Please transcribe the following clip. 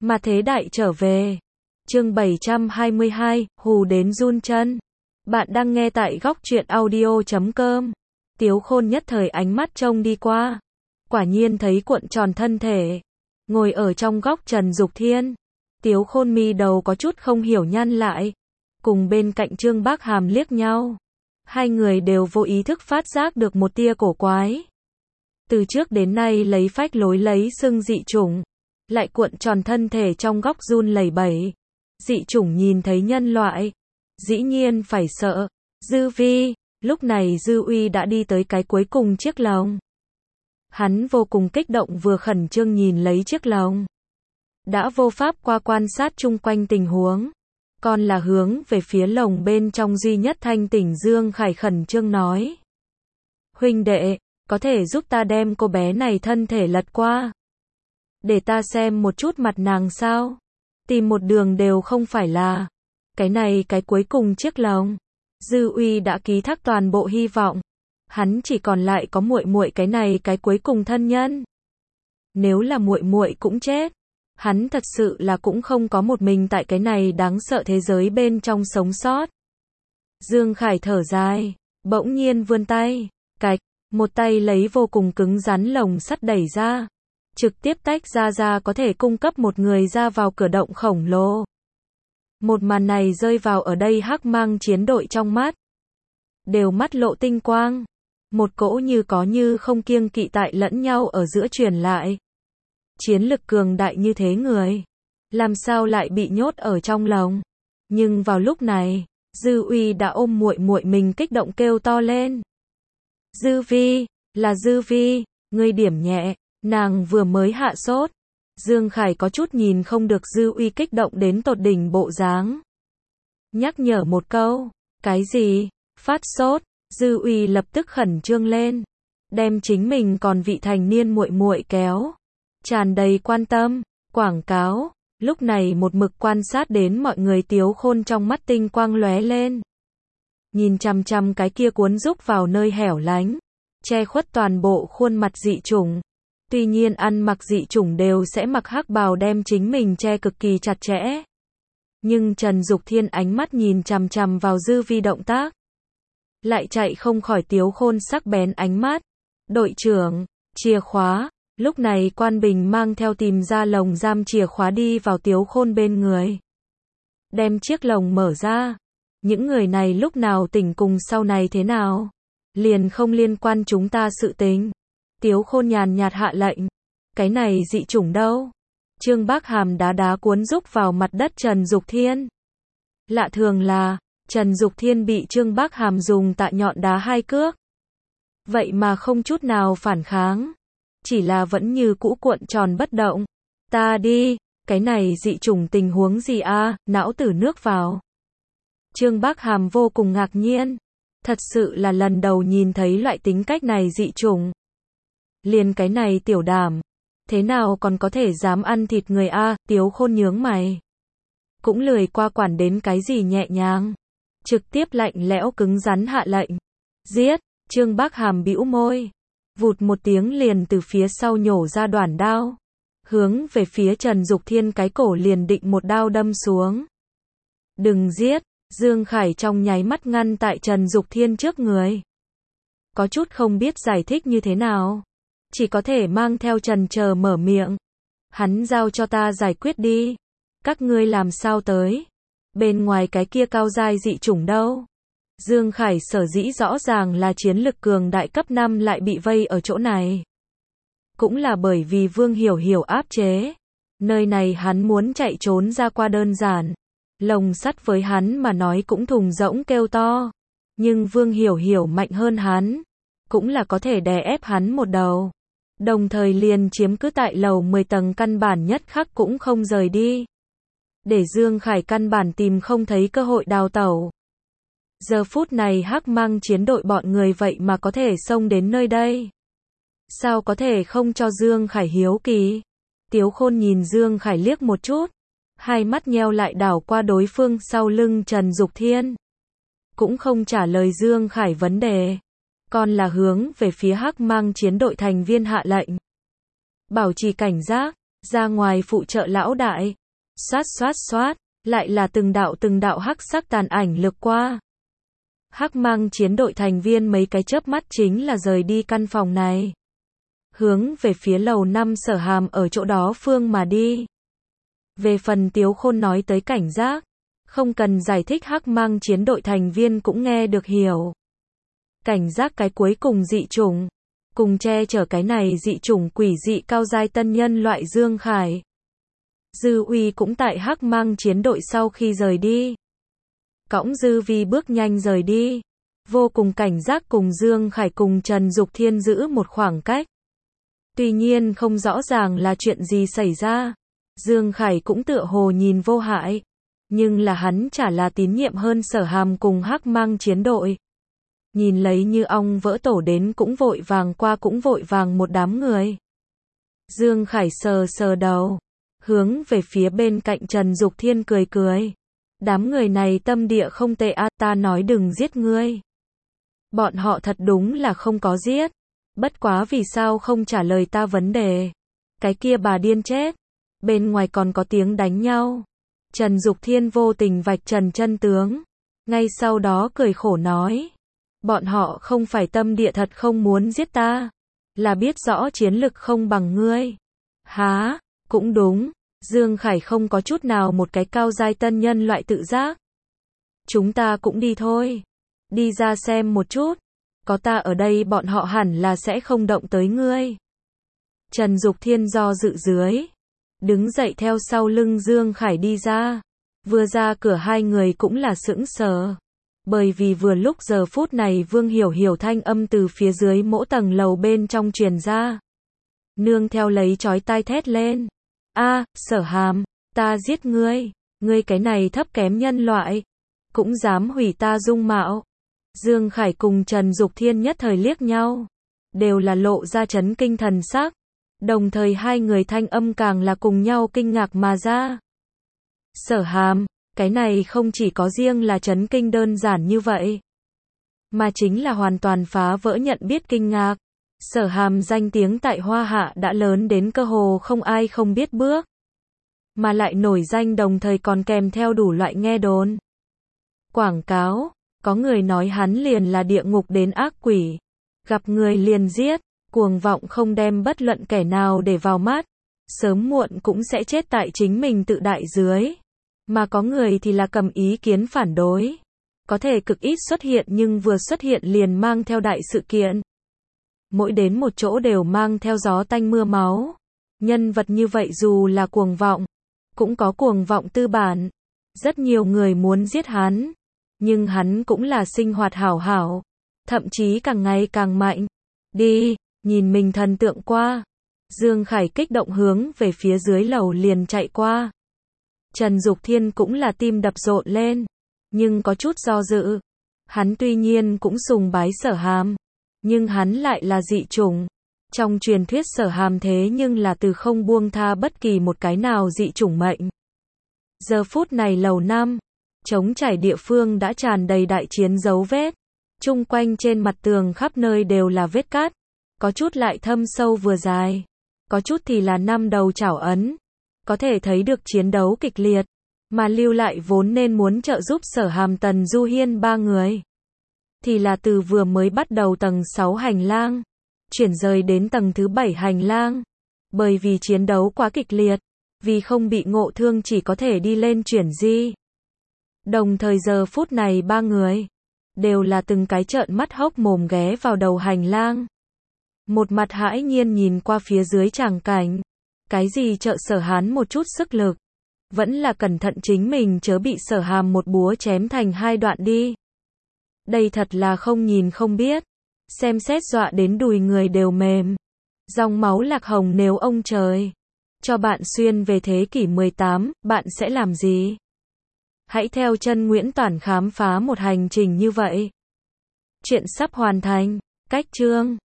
Mà thế đại trở về. Chương 722, hù đến run chân. Bạn đang nghe tại góc truyện audio.com. Tiếu Khôn nhất thời ánh mắt trông đi qua. Quả nhiên thấy cuộn tròn thân thể. Ngồi ở trong góc Trần Dục Thiên. Tiếu Khôn mi đầu có chút không hiểu nhăn lại. Cùng bên cạnh Trương Bác Hàm liếc nhau. Hai người đều vô ý thức phát giác được một tia cổ quái. Từ trước đến nay lấy phách lối lấy xưng dị chủng. Lại cuộn tròn thân thể trong góc run lẩy bẩy. Dị chủng nhìn thấy nhân loại. Dĩ nhiên phải sợ. Dư Vi, lúc này Dư Uy đã đi tới cái cuối cùng chiếc lồng. Hắn vô cùng kích động vừa khẩn trương nhìn lấy chiếc lồng. Đã vô pháp qua quan sát chung quanh tình huống. Còn là hướng về phía lồng bên trong duy nhất thanh tỉnh Dương Khải khẩn trương nói. Huynh đệ, có thể giúp ta đem cô bé này thân thể lật qua. Để ta xem một chút mặt nàng sao. Tìm một đường đều không phải là. Cái này cái cuối cùng chiếc lồng. Dư Uy đã ký thác toàn bộ hy vọng. Hắn chỉ còn lại có muội muội cái này cái cuối cùng thân nhân. Nếu là muội muội cũng chết. Hắn thật sự là cũng không có một mình tại cái này đáng sợ thế giới bên trong sống sót. Dương Khải thở dài, bỗng nhiên vươn tay, cạch, một tay lấy vô cùng cứng rắn lồng sắt đẩy ra. Trực tiếp tách ra có thể cung cấp một người ra vào cửa động khổng lồ. Một màn này rơi vào ở đây Hắc Mang chiến đội trong mắt. Đều mắt lộ tinh quang. Một cỗ như có như không kiêng kỵ tại lẫn nhau ở giữa truyền lại. Chiến lực cường đại như thế người. Làm sao lại bị nhốt ở trong lồng. Nhưng vào lúc này, Dư Uy đã ôm muội muội mình kích động kêu to lên. Dư Vi, là Dư Vi, ngươi điểm nhẹ. Nàng vừa mới hạ sốt. Dương Khải có chút nhìn không được Dư Uy kích động đến tột đỉnh bộ dáng. Nhắc nhở một câu. Cái gì? Phát sốt. Dư Uy lập tức khẩn trương lên. Đem chính mình còn vị thành niên muội muội kéo. Tràn đầy quan tâm, quảng cáo. Lúc này một mực quan sát đến mọi người Tiếu Khôn trong mắt tinh quang lóe lên. Nhìn chằm chằm cái kia cuốn rúc vào nơi hẻo lánh. Che khuất toàn bộ khuôn mặt dị chủng. Tuy nhiên ăn mặc dị chủng đều sẽ mặc hắc bào đem chính mình che cực kỳ chặt chẽ. Nhưng Trần Dục Thiên ánh mắt nhìn chằm chằm vào Dư Vi động tác. Lại chạy không khỏi Tiếu Khôn sắc bén ánh mắt. Đội trưởng, chìa khóa. Lúc này Quan Bình mang theo tìm ra lồng giam chìa khóa đi vào Tiếu Khôn bên người. Đem chiếc lồng mở ra. Những người này lúc nào tỉnh cùng sau này thế nào? Liền không liên quan chúng ta sự tình. Tiếu Khôn nhàn nhạt hạ lệnh. Cái này dị chủng đâu? Trương Bác Hàm đá cuốn rúc vào mặt đất Trần Dục Thiên. Lạ thường là, Trần Dục Thiên bị Trương Bác Hàm dùng tạ nhọn đá 2 cước. Vậy mà không chút nào phản kháng. Chỉ là vẫn như cũ cuộn tròn bất động. Ta đi, cái này dị chủng tình huống gì a? Não tử nước vào. Trương Bác Hàm vô cùng ngạc nhiên. Thật sự là lần đầu nhìn thấy loại tính cách này dị chủng. Liền cái này tiểu đảm. Thế nào còn có thể dám ăn thịt người a? Tiếu Khôn nhướng mày. Cũng lười qua quản đến cái gì nhẹ nhàng. Trực tiếp lạnh lẽo cứng rắn hạ lệnh. Giết, Trương Bác Hàm bĩu môi. Vụt một tiếng liền từ phía sau nhổ ra đoản đao. Hướng về phía Trần Dục Thiên cái cổ liền định một đao đâm xuống. Đừng giết, Dương Khải trong nháy mắt ngăn tại Trần Dục Thiên trước người. Có chút không biết giải thích như thế nào. Chỉ có thể mang theo trần chờ mở miệng. Hắn giao cho ta giải quyết đi. Các ngươi làm sao tới? Bên ngoài cái kia cao giai dị chủng đâu? Dương Khải sở dĩ rõ ràng là chiến lực cường đại cấp 5 lại bị vây ở chỗ này. Cũng là bởi vì Vương Hiểu Hiểu áp chế. Nơi này hắn muốn chạy trốn ra qua đơn giản. Lồng sắt với hắn mà nói cũng thùng rỗng kêu to. Nhưng Vương Hiểu Hiểu mạnh hơn hắn. Cũng là có thể đè ép hắn một đầu. Đồng thời liền chiếm cứ tại lầu 10 tầng căn bản nhất khắc cũng không rời đi. Để Dương Khải căn bản tìm không thấy cơ hội đào tẩu. Giờ phút này Hắc Mang chiến đội bọn người vậy mà có thể xông đến nơi đây. Sao có thể không cho Dương Khải hiếu kỳ? Tiếu Khôn nhìn Dương Khải liếc một chút. Hai mắt nheo lại đảo qua đối phương sau lưng Trần Dục Thiên. Cũng không trả lời Dương Khải vấn đề. Còn là hướng về phía Hắc Mang chiến đội thành viên hạ lệnh. Bảo trì cảnh giác. ra ngoài phụ trợ lão đại. Xoát xoát xoát, lại là từng đạo hắc sắc tàn ảnh lược qua. Hắc mang chiến đội thành viên mấy cái chớp mắt chính là rời đi căn phòng này. Hướng về phía lầu 5 Sở Hàm ở chỗ đó phương mà đi. Về phần Tiếu Khôn nói tới cảnh giác, không cần giải thích hắc mang chiến đội thành viên cũng nghe được hiểu. Cảnh giác cái cuối cùng dị chủng, cùng che chở cái này dị chủng quỷ dị cao giai tân nhân loại Dương Khải. Dư Uy cũng tại hắc mang chiến đội sau khi rời đi. Cõng Dư Vi bước nhanh rời đi. Vô cùng cảnh giác cùng Dương Khải cùng Trần Dục Thiên giữ một khoảng cách. Tuy nhiên không rõ ràng là chuyện gì xảy ra. Dương Khải cũng tựa hồ nhìn vô hại. Nhưng là hắn chả là tín nhiệm hơn Sở Hàm cùng hắc mang chiến đội. Nhìn lấy như ong vỡ tổ đến cũng vội vàng qua cũng vội vàng một đám người. Dương Khải sờ sờ đầu. Hướng về phía bên cạnh Trần Dục Thiên cười cười. Đám người này tâm địa không tệ a, ta nói đừng giết ngươi. Bọn họ thật đúng là không có giết. Bất quá vì sao không trả lời ta vấn đề. Cái kia bà điên chết. Bên ngoài còn có tiếng đánh nhau. Trần Dục Thiên vô tình vạch trần chân tướng. Ngay sau đó cười khổ nói. Bọn họ không phải tâm địa thật không muốn giết ta. Là biết rõ chiến lực không bằng ngươi. Há, cũng đúng. Dương Khải không có chút nào một cái cao giai tân nhân loại tự giác. Chúng ta cũng đi thôi. Đi ra xem một chút. Có ta ở đây bọn họ hẳn là sẽ không động tới ngươi. Trần Dục Thiên do dự dưới. Đứng dậy theo sau lưng Dương Khải đi ra. Vừa ra cửa hai người cũng là sững sờ. Bởi vì vừa lúc giờ phút này Vương Hiểu Hiểu thanh âm từ phía dưới mỗi tầng lầu bên trong truyền ra. Nương theo lấy chói tai thét lên. A, Sở Hàm, ta giết ngươi. Ngươi cái này thấp kém nhân loại. Cũng dám hủy ta dung mạo. Dương Khải cùng Trần Dục Thiên nhất thời liếc nhau. Đều là lộ ra chấn kinh thần sắc. Đồng thời hai người thanh âm càng là cùng nhau kinh ngạc mà ra. Sở Hàm, cái này không chỉ có riêng là chấn kinh đơn giản như vậy. Mà chính là hoàn toàn phá vỡ nhận biết kinh ngạc. Sở Hàm danh tiếng tại Hoa Hạ đã lớn đến cơ hồ không ai không biết bước. Mà lại nổi danh đồng thời còn kèm theo đủ loại nghe đồn. Quảng cáo, có người nói hắn liền là địa ngục đến ác quỷ. Gặp người liền giết, cuồng vọng không đem bất luận kẻ nào để vào mắt. Sớm muộn cũng sẽ chết tại chính mình tự đại dưới. Mà có người thì là cầm ý kiến phản đối. Có thể cực ít xuất hiện nhưng vừa xuất hiện liền mang theo đại sự kiện. Mỗi đến một chỗ đều mang theo gió tanh mưa máu. Nhân vật như vậy dù là cuồng vọng, cũng có cuồng vọng tư bản. Rất nhiều người muốn giết hắn. Nhưng hắn cũng là sinh hoạt hảo hảo. Thậm chí càng ngày càng mạnh. Đi, nhìn mình thần tượng qua. Dương Khải kích động hướng về phía dưới lầu liền chạy qua. Trần Dục Thiên cũng là tim đập rộn lên. Nhưng có chút do dự. Hắn tuy nhiên cũng sùng bái Sở Hàm. Nhưng hắn lại là dị chủng. Trong truyền thuyết Sở Hàm thế nhưng là từ không buông tha bất kỳ một cái nào dị chủng mệnh. Giờ phút này lầu 5. Trống trải địa phương đã tràn đầy đại chiến dấu vết. Chung quanh trên mặt tường khắp nơi đều là vết cát. Có chút lại thâm sâu vừa dài. Có chút thì là 5 đầu chảo ấn. Có thể thấy được chiến đấu kịch liệt. Mà lưu lại vốn nên muốn trợ giúp Sở Hàm Tần Du Hiên ba người. Thì là từ vừa mới bắt đầu tầng 6 hành lang. Chuyển rời đến tầng thứ 7 hành lang. Bởi vì chiến đấu quá kịch liệt. Vì không bị ngộ thương chỉ có thể đi lên chuyển di. Đồng thời giờ phút này ba người. Đều là từng cái trợn mắt hốc mồm ghé vào đầu hành lang. Một mặt hãi nhiên nhìn qua phía dưới tràng cảnh. Cái gì trợ Sở Hán một chút sức lực. Vẫn là cẩn thận chính mình chớ bị Sở Hàm một búa chém thành hai đoạn đi. Đây thật là không nhìn không biết. Xem xét dọa đến đùi người đều mềm. Dòng máu lạc hồng nếu ông trời cho bạn xuyên về thế kỷ 18, bạn sẽ làm gì? Hãy theo chân Nguyễn Toản khám phá một hành trình như vậy. Chuyện sắp hoàn thành. Cách chương